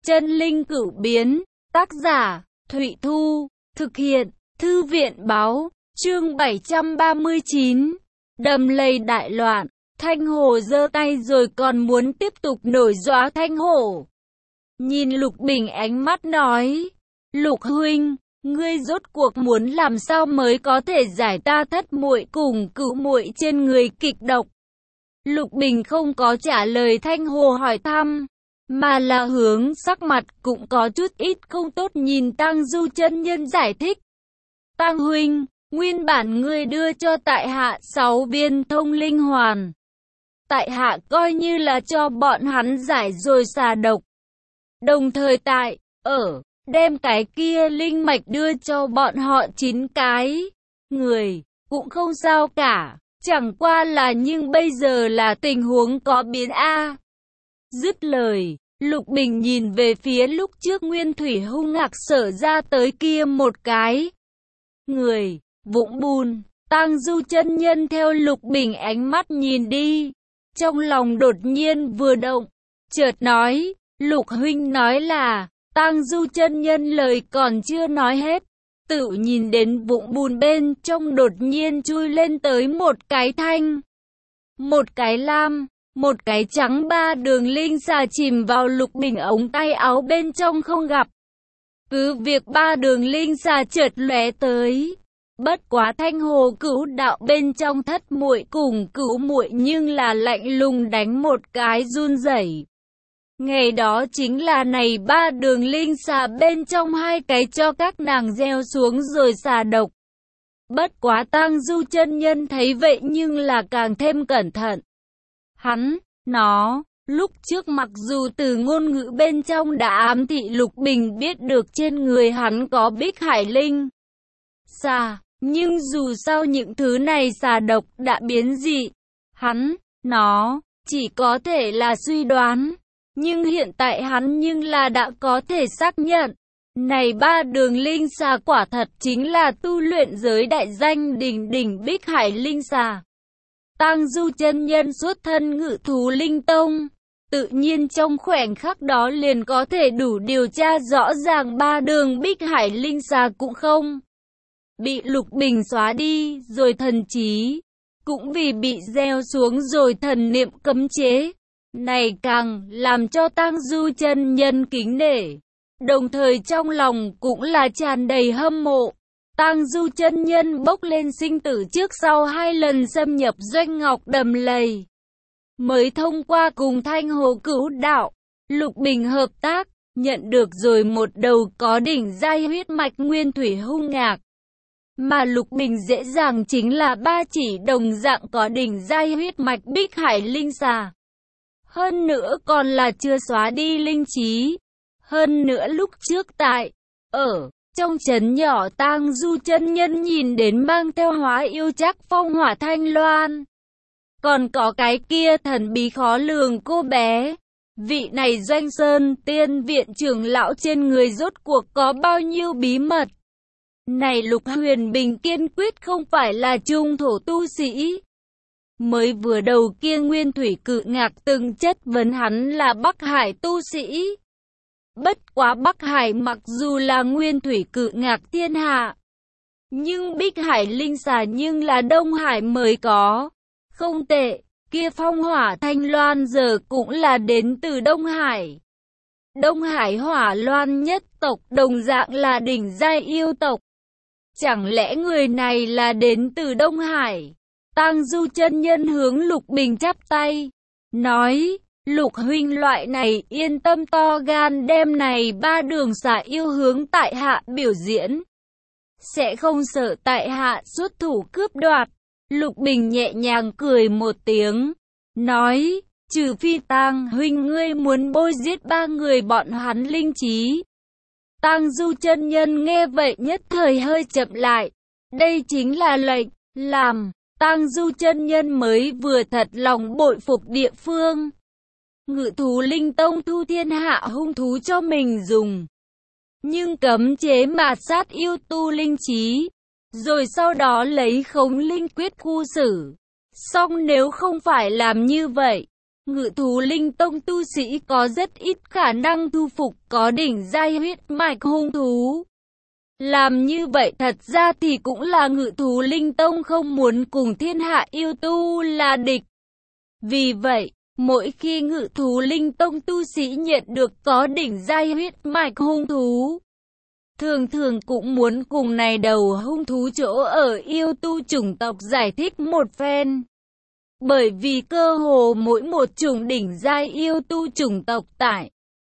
Chân linh cửu biến, tác giả, Thụy Thu, thực hiện, Thư viện báo, chương 739, đầm lầy đại loạn, Thanh Hồ giơ tay rồi còn muốn tiếp tục nổi dọa Thanh Hổ. Nhìn Lục Bình ánh mắt nói, Lục huynh, ngươi rốt cuộc muốn làm sao mới có thể giải ta thất muội cùng cửu muội trên người kịch độc. Lục Bình không có trả lời Thanh Hồ hỏi thăm, mà là hướng sắc mặt cũng có chút ít không tốt nhìn Tang Du chân nhân giải thích. Tang huynh, nguyên bản ngươi đưa cho tại hạ 6 viên thông linh hoàn. Tại hạ coi như là cho bọn hắn giải rồi xà độc. Đồng thời đem cái kia linh mạch đưa cho bọn họ 9 cái. Người, cũng không sao cả, chẳng qua là nhưng bây giờ là tình huống có biến a. Dứt lời, Lục Bình nhìn về phía lúc trước Nguyên Thủy hung ngạc sở ra tới kia một cái. Người, vũng bùn, Tang Du chân nhân theo Lục Bình ánh mắt nhìn đi. Trong lòng đột nhiên vừa động, chợt nói, Lục huynh nói là, Tang Du chân nhân lời còn chưa nói hết. Tự nhìn đến vũng bùn bên trong đột nhiên chui lên tới một cái thanh, một cái lam, một cái trắng, 3 đường linh xà chìm vào Lục Bình ống tay áo bên trong không gặp. Cứ việc 3 đường linh xà chợt lóe tới. Bất quá Thanh Hồ cửu đạo bên trong thất muội cùng cửu muội nhưng là lạnh lùng đánh một cái run rẩy. Ngày đó chính là này 3 đường linh xà bên trong 2 cái cho các nàng gieo xuống rồi xà độc. Bất quá Tang Du chân nhân thấy vậy nhưng là càng thêm cẩn thận. Lúc trước mặc dù từ ngôn ngữ bên trong đã ám thị Lục Bình biết được trên người hắn có Bích Hải Linh xà, nhưng dù sao những thứ này xà độc đã biến dị, chỉ có thể là suy đoán. Nhưng hiện tại hắn nhưng là đã có thể xác nhận, này 3 đường linh xà quả thật chính là tu luyện giới đại danh đỉnh đỉnh Bích Hải Linh xà. Tang Du chân nhân xuất thân Ngự Thú Linh Tông, tự nhiên trong khoảnh khắc đó liền có thể đủ điều tra rõ ràng 3 đường Bích Hải Linh xà cũng không bị Lục Bình xóa đi rồi thần trí, cũng vì bị gieo xuống rồi thần niệm cấm chế. Này càng làm cho Tang Du chân nhân kính nể, đồng thời trong lòng cũng là tràn đầy hâm mộ. Tang Du chân nhân bốc lên sinh tử trước sau 2 lần xâm nhập Doanh Ngọc đầm lầy, mới thông qua cùng Thanh Hồ cửu đạo, Lục Bình hợp tác, nhận được rồi một đầu có đỉnh giai huyết mạch Nguyên Thủy hung ngạc. Mà Lục Bình dễ dàng chính là 3 chỉ đồng dạng có đỉnh giai huyết mạch Bích Hải Linh xà. Hơn nữa còn là chưa xóa đi linh trí. Hơn nữa lúc trước trong trấn nhỏ Tang Du chân nhân nhìn đến mang theo hóa yêu chắc phong hỏa thanh loan. Còn có cái kia thần bí khó lường cô bé. Vị này Doanh Sơn tiên viện trưởng lão trên người rốt cuộc có bao nhiêu bí mật. Này Lục Huyền Bình kiên quyết không phải là trung thổ tu sĩ. Mới vừa đầu kia Nguyên Thủy cự ngạc từng chất vấn hắn là Bắc Hải tu sĩ. Bất quá Bắc Hải mặc dù là Nguyên Thủy cự ngạc thiên hạ, nhưng Bích Hải Linh xà nhưng là Đông Hải mới có. Không tệ, kia phong hỏa thanh loan giờ cũng là đến từ Đông Hải. Đông Hải hỏa loan nhất tộc đồng dạng là đỉnh giai yêu tộc. Chẳng lẽ người này là đến từ Đông Hải? Tang Du chân nhân hướng Lục Bình chắp tay, nói, Lục huynh loại này yên tâm to gan đem này 3 đường xà yêu hướng tại hạ biểu diễn. Sẽ không sợ tại hạ xuất thủ cướp đoạt. Lục Bình nhẹ nhàng cười một tiếng, nói, trừ phi Tang huynh ngươi muốn bôi giết 3 người bọn hắn linh trí. Tang Du chân nhân nghe vậy nhất thời hơi chậm lại. Đây chính là lệnh làm Tang Du chân nhân mới vừa thật lòng bội phục địa phương. Ngự Thú Linh Tông thu thiên hạ hung thú cho mình dùng, nhưng cấm chế mà sát yêu tu linh trí, rồi sau đó lấy khống linh quyết khu xử. Song nếu không phải làm như vậy, Ngự thú linh tông tu sĩ có rất ít khả năng thu phục có đỉnh giai huyết mạch hung thú. Làm như vậy thật ra thì cũng là ngự thú linh tông không muốn cùng thiên hạ yêu tu là địch. Vì vậy, mỗi khi ngự thú linh tông tu sĩ nhận được có đỉnh giai huyết mạch hung thú, thường thường cũng muốn cùng này đầu hung thú chỗ ở yêu tu chủng tộc giải thích một phen. Bởi vì cơ hồ mỗi một chủng đỉnh giai yêu tu chủng tộc tại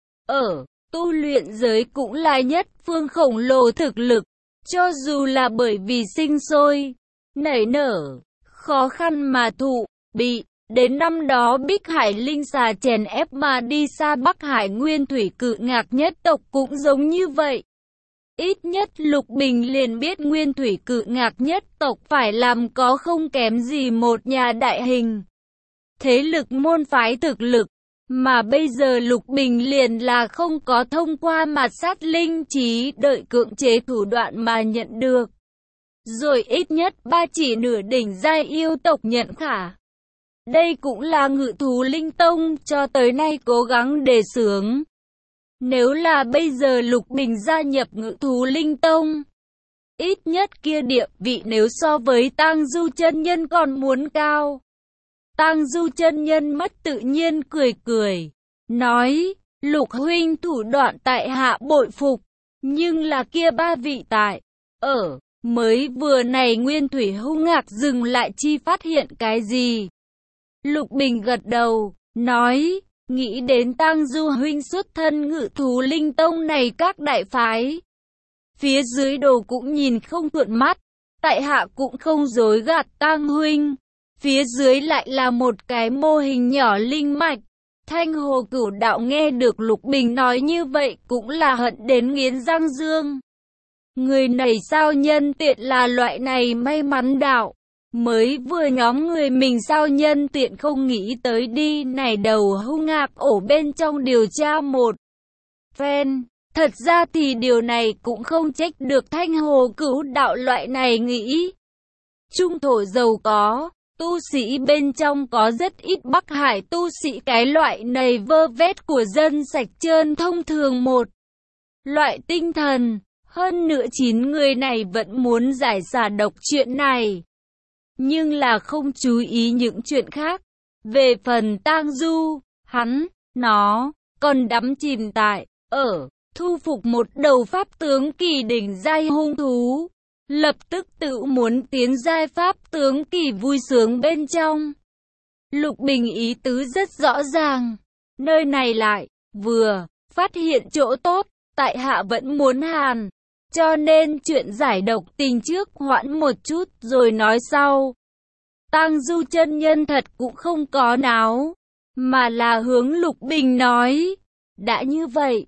ở tu luyện giới cũng là nhất phương khổng lồ thực lực, cho dù là bởi vì sinh sôi, nảy nở, khó khăn mà thụ, bị. Đến năm đó Bích Hải Linh Xà chèn ép mà đi xa Bắc Hải Nguyên Thủy Cự Ngạc nhất tộc cũng giống như vậy. Ít nhất Lục Bình liền biết Nguyên Thủy Cự Ngạc nhất tộc phải làm có không kém gì một nhà đại hình thế lực môn phái thực lực, mà bây giờ Lục Bình liền là không có thông qua mạt sát linh trí đợi cưỡng chế thủ đoạn mà nhận được. Rồi ít nhất ba chỉ nửa đỉnh giai yêu tộc nhận khả. Đây cũng là ngự thú linh tông cho tới nay cố gắng đề xướng. Nếu là bây giờ Lục Bình gia nhập ngự thú linh tông, ít nhất kia địa vị nếu so với Tang Du chân nhân còn muốn cao. Tang Du chân nhân mất tự nhiên cười cười, nói, Lục huynh thủ đoạn tại hạ bội phục, nhưng là kia ba vị tại ở mới vừa này Nguyên Thủy hung ngạc dừng lại chi phát hiện cái gì? Lục Bình gật đầu, nói, nghĩ đến Tang Du huynh xuất thân ngự thú linh tông này các đại phái. Phía dưới đồ cũng nhìn không thuận mắt, tại hạ cũng không dối gạt Tang huynh. Phía dưới lại là một cái mô hình nhỏ linh mạch. Thanh Hồ Cửu Đạo nghe được Lục Bình nói như vậy cũng là hận đến nghiến răng dương. Người này sao nhân tiện là loại này may mắn đạo. Mới vừa nhóm người mình sao nhân tiện không nghĩ tới đi này đầu hung ngạc ổ bên trong điều tra một phen. Thật ra thì điều này cũng không trách được Thanh Hồ Cửu Đạo loại này nghĩ. Trung thổ giàu có, tu sĩ bên trong có rất ít Bắc Hải tu sĩ cái loại này vơ vét của dân sạch trơn thông thường một loại tinh thần. Hơn nữa 9 người này vẫn muốn giải xả độc chuyện này. Nhưng là không chú ý những chuyện khác. Về phần Tang Du, nó còn đắm chìm tại thu phục một đầu pháp tướng kỳ đỉnh giai hung thú. Lập tức tự muốn tiến giai pháp tướng kỳ vui sướng bên trong. Lục Bình ý tứ rất rõ ràng. Nơi này lại vừa phát hiện chỗ tốt, tại hạ vẫn muốn hàn. Cho nên chuyện giải độc tình trước hoãn một chút rồi nói sau. Tang Du chân nhân thật cũng không có náo, mà là hướng Lục Bình nói. Đã như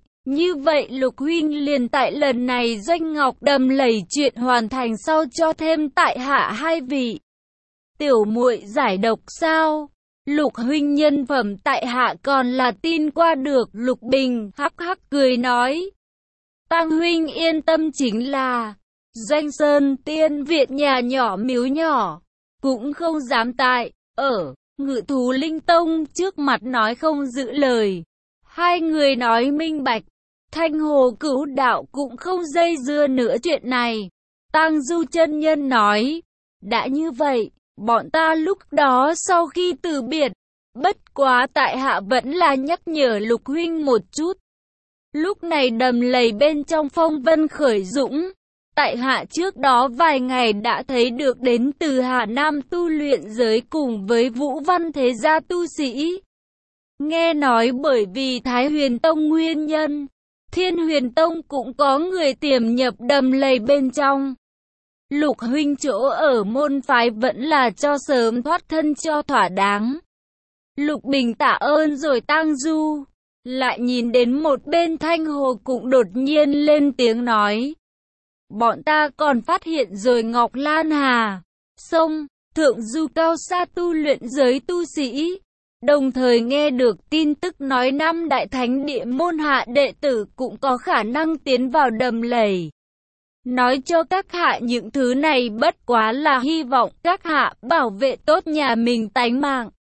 vậy Lục huynh liền tại lần này Doanh Ngọc Đầm Lầy chuyện hoàn thành sau cho thêm tại hạ 2 vị tiểu muội giải độc sao? Lục huynh nhân phẩm tại hạ còn là tin qua được. Lục Bình hắc hắc cười nói. Tang huynh yên tâm, chính là Doanh Sơn Tiên Viện nhà nhỏ miếu nhỏ, cũng không dám tại ngự thú linh tông trước mặt nói không giữ lời. Hai người nói minh bạch. Thanh Hồ Cửu Đạo cũng không dây dưa nữa chuyện này. Tang Du chân nhân nói, đã như vậy, bọn ta lúc đó sau khi từ biệt, bất quá tại hạ vẫn là nhắc nhở Lục huynh một chút. Lúc này đầm lầy bên trong phong vân khởi dũng, tại hạ trước đó vài ngày đã thấy được đến từ Hà Nam tu luyện giới cùng với Vũ Văn thế gia tu sĩ. Nghe nói bởi vì Thái Huyền Tông nguyên nhân, Thiên Huyền Tông cũng có người tiềm nhập đầm lầy bên trong. Lục huynh chỗ ở môn phái vẫn là cho sớm thoát thân cho thỏa đáng. Lục Bình tạ ơn rồi Tang Du, lại nhìn đến một bên Thanh Hồ cũng đột nhiên lên tiếng nói. Bọn ta còn phát hiện rồi Ngọc Lan Hà, sông, thượng du cao xa tu luyện giới tu sĩ. Đồng thời nghe được tin tức nói 5 đại thánh địa môn hạ đệ tử cũng có khả năng tiến vào đầm lầy. Nói cho các hạ những thứ này bất quá là hy vọng các hạ bảo vệ tốt nhà mình tánh mạng.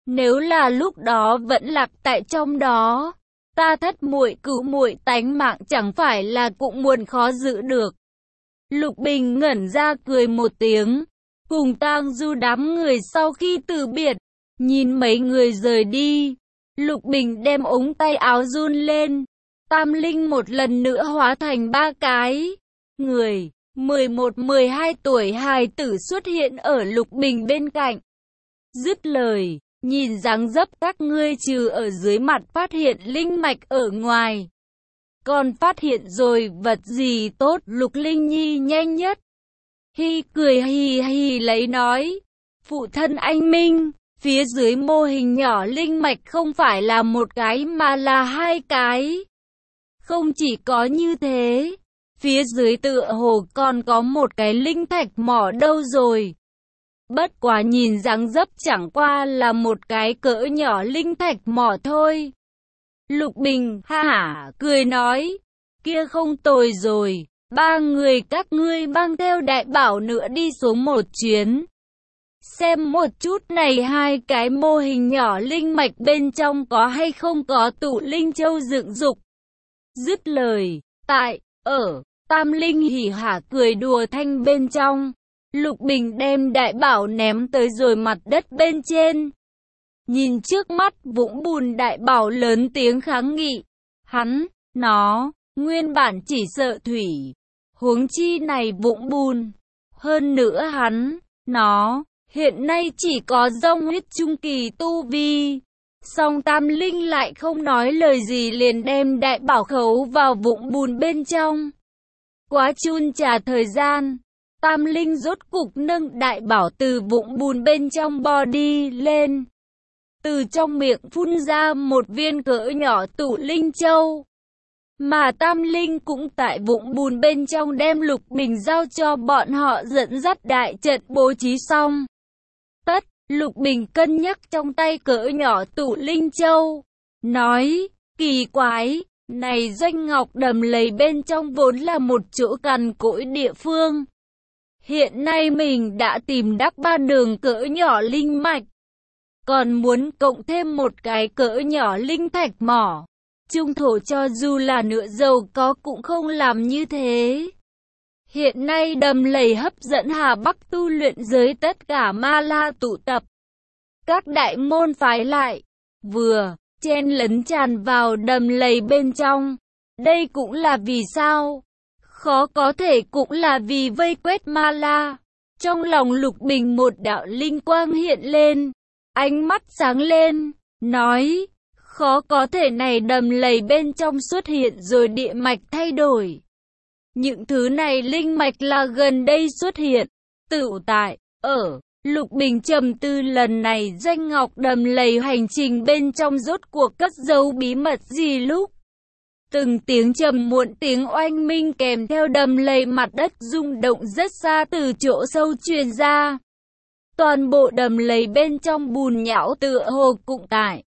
Nếu là lúc đó vẫn lạc tại trong đó, ta thất muội cứu muội tánh mạng chẳng phải là cũng muôn khó giữ được. Lục Bình ngẩn ra cười một tiếng, cùng Tang Du đám người sau khi từ biệt, nhìn mấy người rời đi. Lục Bình đem ống tay áo run lên, Tam Linh một lần nữa hóa thành ba cái người, 11-12 tuổi hài tử xuất hiện ở Lục Bình bên cạnh. Dứt lời, nhìn dáng dấp các ngươi trừ ở dưới mặt phát hiện linh mạch ở ngoài, còn phát hiện rồi vật gì tốt? Lục Linh Nhi nhanh nhất hi cười hì hì lấy nói, phụ thân anh minh, phía dưới mô hình nhỏ linh mạch không phải là một cái mà là hai cái. Không chỉ có như thế, phía dưới tựa hồ còn có một cái linh thạch mỏ đâu rồi. Bất quá nhìn dáng dấp chẳng qua là một cái cỡ nhỏ linh thạch mỏ thôi. Lục Bình ha hả cười nói, kia không tồi rồi, ba người các ngươi mang theo đại bảo nữa đi xuống một chuyến. Xem một chút này hai cái mô hình nhỏ linh mạch bên trong có hay không có tụ linh châu dựng dục. Dứt lời, Tam Linh hỉ hả cười đùa thanh bên trong. Lục Bình đem đại bảo ném tới rồi mặt đất bên trên. Nhìn trước mắt vũng bùn đại bảo lớn tiếng kháng nghị. Nó, nguyên bản chỉ sợ thủy. Huống chi này vũng bùn. Hơn nữa nó, hiện nay chỉ có dông huyết trung kỳ tu vi. Song Tam Linh lại không nói lời gì liền đem đại bảo khấu vào vũng bùn bên trong. Quá chun trà thời gian, Tam Linh rốt cục nâng đại bảo từ vũng bùn bên trong bò đi lên. Từ trong miệng phun ra một viên cỡ nhỏ tụ linh châu. Mà Tam Linh cũng tại vũng bùn bên trong đem Lục Bình giao cho bọn họ dẫn dắt đại trận bố trí xong. Lục Bình cân nhắc trong tay cỡ nhỏ tụ linh châu, nói, kỳ quái, này doanh ngọc đầm lầy bên trong vốn là một chỗ cằn cỗi địa phương. Hiện nay mình đã tìm đắc ba đường cỡ nhỏ linh mạch, còn muốn cộng thêm một cái cỡ nhỏ linh thạch mỏ. Trung thổ cho dù là nửa giàu có cũng không làm như thế. Hiện nay đầm lầy hấp dẫn Hà Bắc tu luyện giới tất cả ma la tụ tập. Các đại môn phái lại, vừa, chen lấn tràn vào đầm lầy bên trong. Đây cũng là vì sao? Khó có thể cũng là vì vây quét ma la. Trong lòng Lục Bình một đạo linh quang hiện lên. Ánh mắt sáng lên, nói, khó có thể này đầm lầy bên trong xuất hiện rồi địa mạch thay đổi. Những thứ này linh mạch là gần đây xuất hiện, tựu tại, Lục Bình trầm tư lần này doanh ngọc đầm lầy hành trình bên trong rốt cuộc cất giấu bí mật gì lúc. Từng tiếng trầm muộn tiếng oanh minh kèm theo đầm lầy mặt đất rung động rất xa từ chỗ sâu truyền ra. Toàn bộ đầm lầy bên trong bùn nhão tựa hồ cũng tại.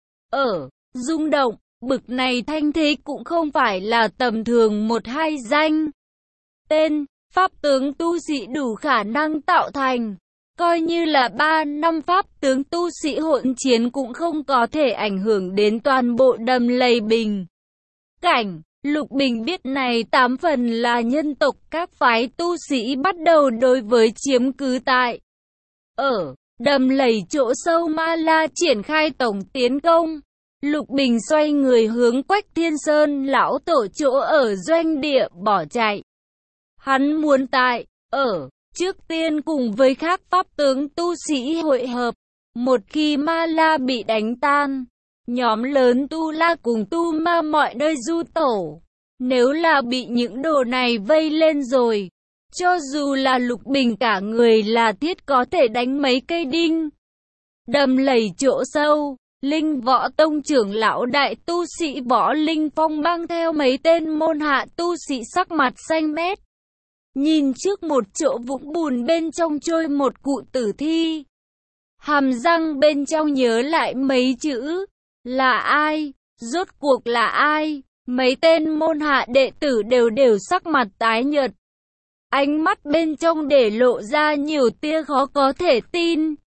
Rung động, bực này thanh thế cũng không phải là tầm thường một hai danh. Tên, pháp tướng tu sĩ đủ khả năng tạo thành. Coi như là 3 năm pháp tướng tu sĩ hỗn chiến cũng không có thể ảnh hưởng đến toàn bộ đầm lầy bình cảnh. Lục Bình biết này 8 phần là nhân tộc các phái tu sĩ bắt đầu đối với chiếm cứ tại. Đầm lầy chỗ sâu ma la triển khai tổng tiến công. Lục Bình xoay người hướng Quách Thiên Sơn lão tổ chỗ ở doanh địa bỏ chạy. Hắn muốn tại, trước tiên cùng với các pháp tướng tu sĩ hội hợp. Một khi ma la bị đánh tan, nhóm lớn tu la cùng tu ma mọi nơi du tổ. Nếu là bị những đồ này vây lên rồi, cho dù là Lục Bình cả người là thiết có thể đánh mấy cây đinh. Đầm lầy chỗ sâu, Linh Võ Tông trưởng lão đại tu sĩ Võ Linh Phong mang theo mấy tên môn hạ tu sĩ sắc mặt xanh mét. Nhìn trước một chỗ vũng bùn bên trong trôi một cụ tử thi. Hàm răng bên trong nhớ lại mấy chữ. Là ai? Rốt cuộc là ai? Mấy tên môn hạ đệ tử đều sắc mặt tái nhợt. Ánh mắt bên trong để lộ ra nhiều tia khó có thể tin.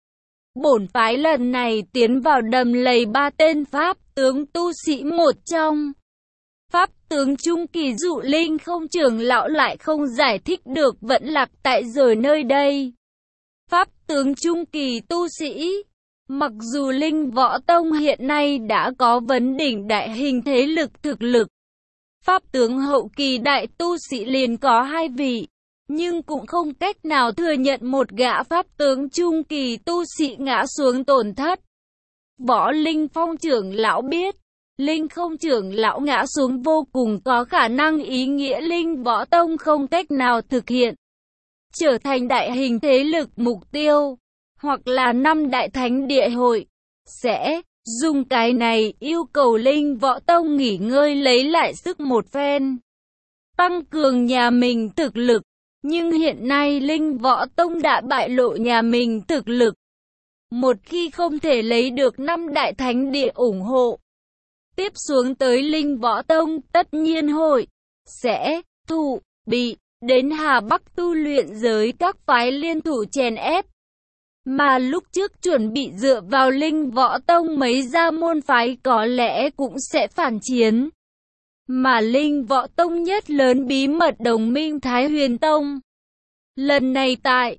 Bổn phái lần này tiến vào đầm lầy 3 tên Pháp tướng tu sĩ, một trong Pháp tướng trung kỳ Dụ Linh không trưởng lão lại không giải thích được vẫn lạc tại rồi nơi đây. Pháp tướng trung kỳ tu sĩ. Mặc dù Linh Võ Tông hiện nay đã có vấn đỉnh đại hình thế lực thực lực, Pháp tướng hậu kỳ đại tu sĩ liền có 2 vị, nhưng cũng không cách nào thừa nhận một gã Pháp tướng trung kỳ tu sĩ ngã xuống tổn thất. Võ Linh Phong trưởng lão biết, Linh không trưởng lão ngã xuống vô cùng có khả năng ý nghĩa Linh Võ Tông không cách nào thực hiện trở thành đại hình thế lực mục tiêu, hoặc là 5 đại thánh địa hội, sẽ dùng cái này yêu cầu Linh Võ Tông nghỉ ngơi lấy lại sức một phen, tăng cường nhà mình thực lực. Nhưng hiện nay Linh Võ Tông đã bại lộ nhà mình thực lực. Một khi không thể lấy được 5 đại thánh địa ủng hộ, tiếp xuống tới Linh Võ Tông tất nhiên hội sẽ bị đến Hà Bắc tu luyện giới các phái liên thủ chèn ép. Mà lúc trước chuẩn bị dựa vào Linh Võ Tông mấy gia môn phái có lẽ cũng sẽ phản chiến. Mà Linh Võ Tông nhất lớn bí mật đồng minh Thái Huyền Tông, lần này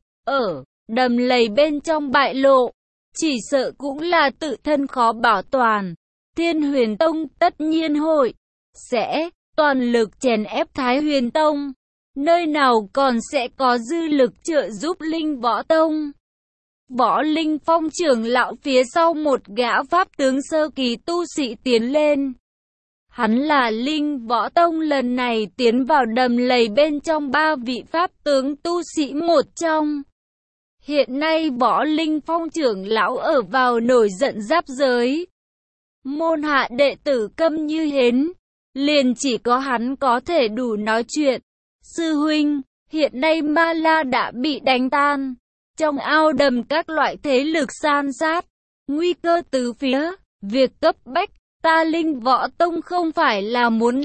ở đầm lầy bên trong bại lộ, chỉ sợ cũng là tự thân khó bảo toàn. Thiên Huyền Tông tất nhiên hội sẽ toàn lực chèn ép Thái Huyền Tông, nơi nào còn sẽ có dư lực trợ giúp Linh Võ Tông. Võ Linh Phong trưởng lão phía sau một gã Pháp tướng sơ kỳ tu sĩ tiến lên. Hắn là Linh Võ Tông lần này tiến vào đầm lầy bên trong 3 vị Pháp tướng tu sĩ một trong. Hiện nay Võ Linh Phong trưởng lão ở vào nổi giận giáp giới. Môn hạ đệ tử câm như hến, liền chỉ có hắn có thể đủ nói chuyện. Sư huynh, hiện nay Ma La đã bị đánh tan. Trong ao đầm các loại thế lực san sát, nguy cơ từ phía, việc cấp bách. Ta Linh Võ Tông không phải là muốn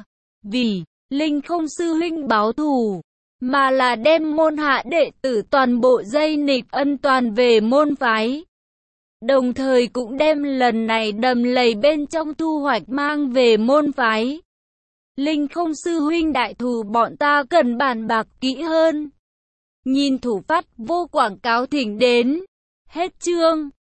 vì Linh không sư huynh báo thù, mà là đem môn hạ đệ tử toàn bộ dây nịch ân toàn về môn phái. Đồng thời cũng đem lần này đầm lầy bên trong thu hoạch mang về môn phái. Linh không sư huynh đại thù bọn ta cần bàn bạc kỹ hơn. Nhìn thủ phát vô quảng cáo thỉnh đến. Hết chương.